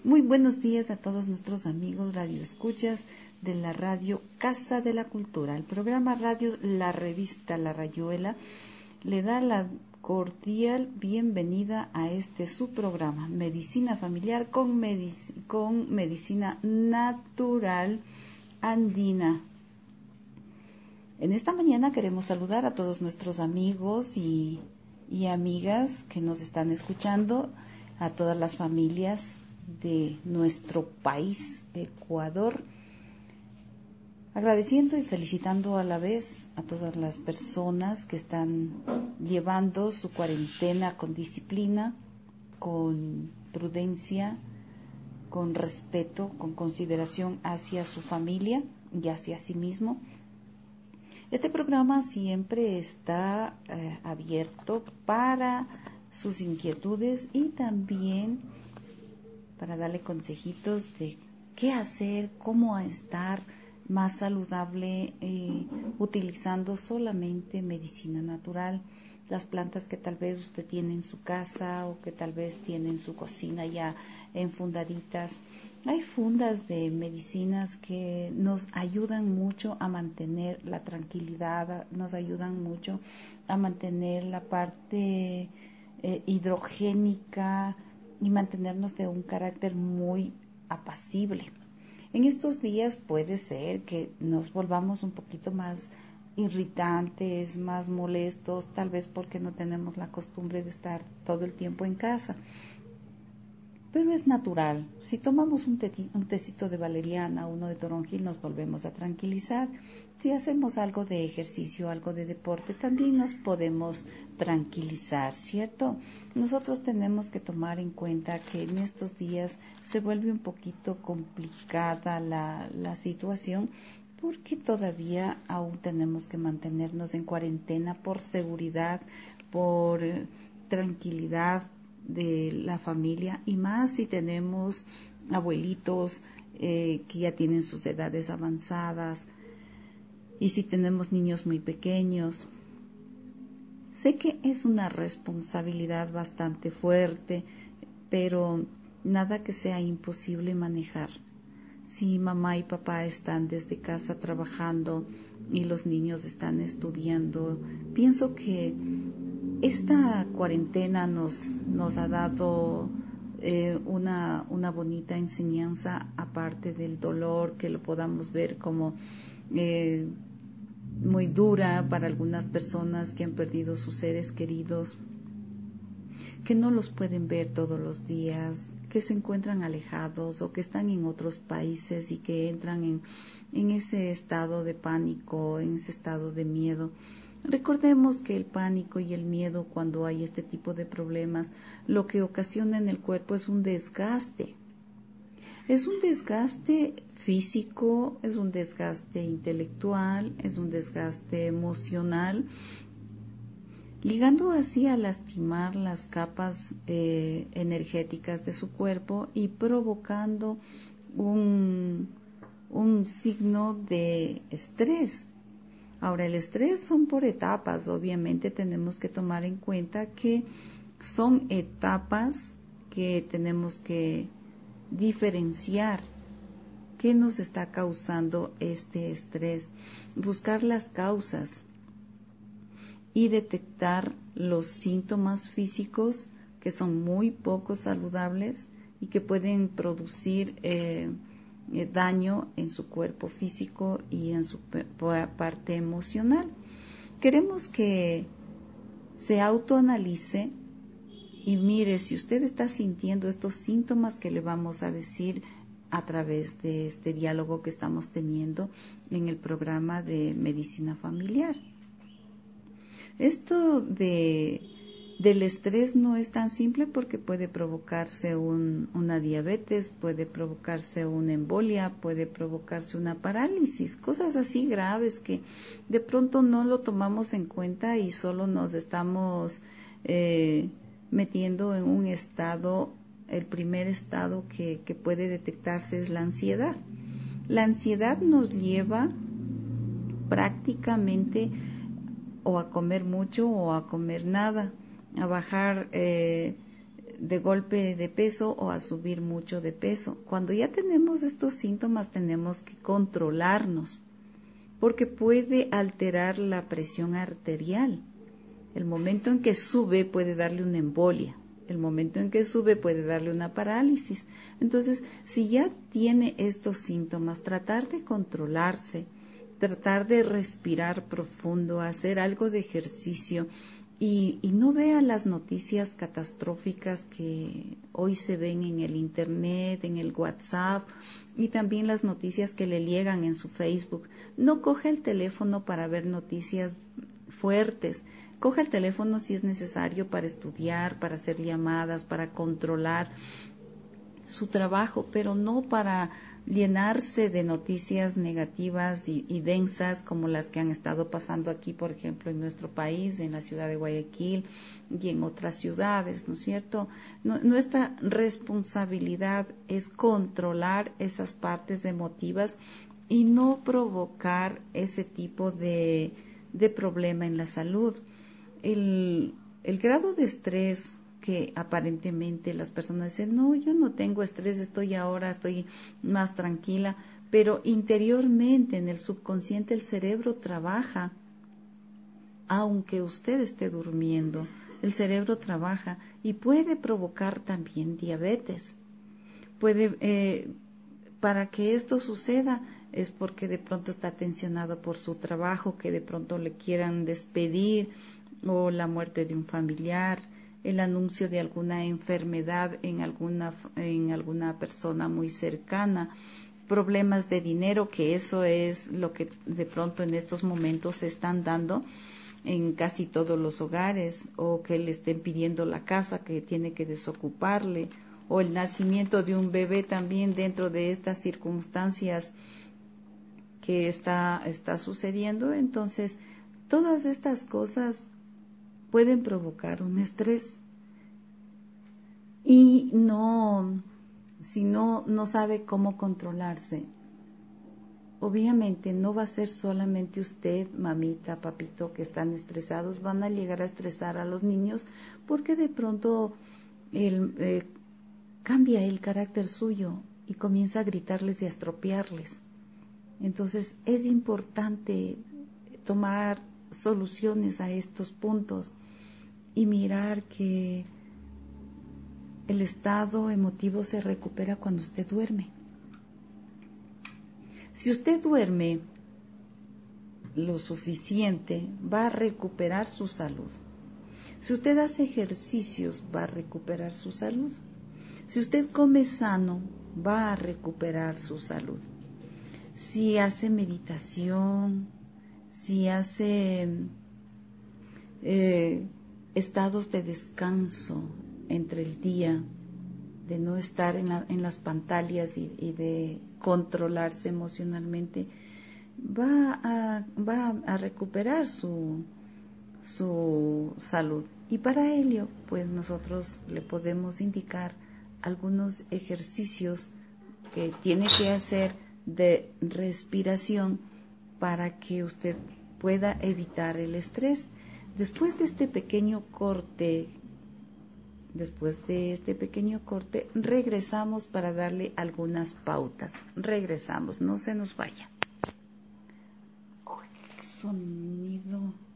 Muy buenos días a todos nuestros amigos radioescuchas de la radio Casa de la Cultura. El programa radio La Revista La Rayuela le da la cordial bienvenida a este su programa, Medicina Familiar con Medicina Natural Andina. En esta mañana queremos saludar a todos nuestros amigos y amigas que nos están escuchando, a todas las familias de nuestro país, Ecuador, agradeciendo y felicitando a la vez a todas las personas que están llevando su cuarentena con disciplina, con prudencia, con respeto, con consideración hacia su familia y hacia sí mismo. Este programa siempre está abierto para sus inquietudes y también para darle consejitos de qué hacer, cómo estar más saludable, utilizando solamente medicina natural, las plantas que tal vez usted tiene en su casa o que tal vez tiene en su cocina ya enfundaditas. Hay fundas de medicinas que nos ayudan mucho a mantener la tranquilidad, nos ayudan mucho a mantener la parte hidrogénica y mantenernos de un carácter muy apacible. En estos días puede ser que nos volvamos un poquito más irritantes, más molestos, tal vez porque no tenemos la costumbre de estar todo el tiempo en casa. Pero es natural. Si tomamos un tecito de valeriana, uno de toronjil, nos volvemos a tranquilizar. Si hacemos algo de ejercicio, algo de deporte, también nos podemos tranquilizar, ¿cierto? Nosotros tenemos que tomar en cuenta que en estos días se vuelve un poquito complicada la situación, porque todavía aún tenemos que mantenernos en cuarentena por seguridad, por tranquilidad de la familia, y más si tenemos abuelitos que ya tienen sus edades avanzadas, y si tenemos niños muy pequeños. Sé que es una responsabilidad bastante fuerte, pero nada que sea imposible manejar. Si mamá y papá están desde casa trabajando y los niños están estudiando, pienso que esta cuarentena nos ha dado una bonita enseñanza, aparte del dolor que lo podamos ver como muy dura para algunas personas que han perdido sus seres queridos, que no los pueden ver todos los días, que se encuentran alejados o que están en otros países y que entran en ese estado de pánico, en ese estado de miedo. Recordemos que el pánico y el miedo, cuando hay este tipo de problemas, lo que ocasiona en el cuerpo es un desgaste. Es un desgaste físico, es un desgaste intelectual, es un desgaste emocional, ligando así a lastimar las capas energéticas de su cuerpo y provocando un signo de estrés. Ahora, el estrés son por etapas. Obviamente tenemos que tomar en cuenta que son etapas que tenemos que diferenciar qué nos está causando este estrés, buscar las causas y detectar los síntomas físicos que son muy poco saludables y que pueden producir daño en su cuerpo físico y en su parte emocional. Queremos que se autoanalice y mire si usted está sintiendo estos síntomas que le vamos a decir a través de este diálogo que estamos teniendo en el programa de Medicina Familiar. Esto del estrés no es tan simple, porque puede provocarse una diabetes, puede provocarse una embolia, puede provocarse una parálisis, cosas así graves que de pronto no lo tomamos en cuenta y solo nos estamos metiendo en un estado. El primer estado que puede detectarse es la ansiedad. La ansiedad nos lleva prácticamente o a comer mucho o a comer nada, a bajar de golpe de peso o a subir mucho de peso. Cuando ya tenemos estos síntomas tenemos que controlarnos porque puede alterar la presión arterial. El momento en que sube puede darle una embolia. El momento en que sube puede darle una parálisis. Entonces, si ya tiene estos síntomas, tratar de controlarse, tratar de respirar profundo, hacer algo de ejercicio y no vea las noticias catastróficas que hoy se ven en el internet, en el WhatsApp y también las noticias que le llegan en su Facebook. No coge el teléfono para ver noticias fuertes. Coge el teléfono si es necesario para estudiar, para hacer llamadas, para controlar su trabajo, pero no para llenarse de noticias negativas y densas como las que han estado pasando aquí, por ejemplo, en nuestro país, en la ciudad de Guayaquil y en otras ciudades, ¿no es cierto? Nuestra responsabilidad es controlar esas partes emotivas y no provocar ese tipo de problema en la salud. El grado de estrés que aparentemente las personas dicen, no, yo no tengo estrés, estoy más tranquila, pero interiormente en el subconsciente el cerebro trabaja, aunque usted esté durmiendo, el cerebro trabaja y puede provocar también diabetes. Para que esto suceda es porque de pronto está tensionado por su trabajo, que de pronto le quieran despedir, o la muerte de un familiar, el anuncio de alguna enfermedad en alguna persona muy cercana, problemas de dinero, que eso es lo que de pronto en estos momentos se están dando en casi todos los hogares, o que le estén pidiendo la casa que tiene que desocuparle, o el nacimiento de un bebé también dentro de estas circunstancias que está sucediendo. Entonces, todas estas cosas pueden provocar un estrés y si no sabe cómo controlarse, obviamente no va a ser solamente usted, mamita, papito, que están estresados, van a llegar a estresar a los niños porque de pronto cambia el carácter suyo y comienza a gritarles y a estropearles. Entonces es importante tomar soluciones a estos puntos y mirar que el estado emotivo se recupera cuando usted duerme. Si usted duerme lo suficiente, va a recuperar su salud. Si usted hace ejercicios, va a recuperar su salud. Si usted come sano, va a recuperar su salud. Si hace meditación, si hace estados de descanso entre el día, de no estar en las pantallas y de controlarse emocionalmente, va a recuperar su salud. Y para ello, pues nosotros le podemos indicar algunos ejercicios que tiene que hacer de respiración para que usted pueda evitar el estrés. Después de este pequeño corte, regresamos para darle algunas pautas. Regresamos, no se nos vaya. Uy, qué sonido.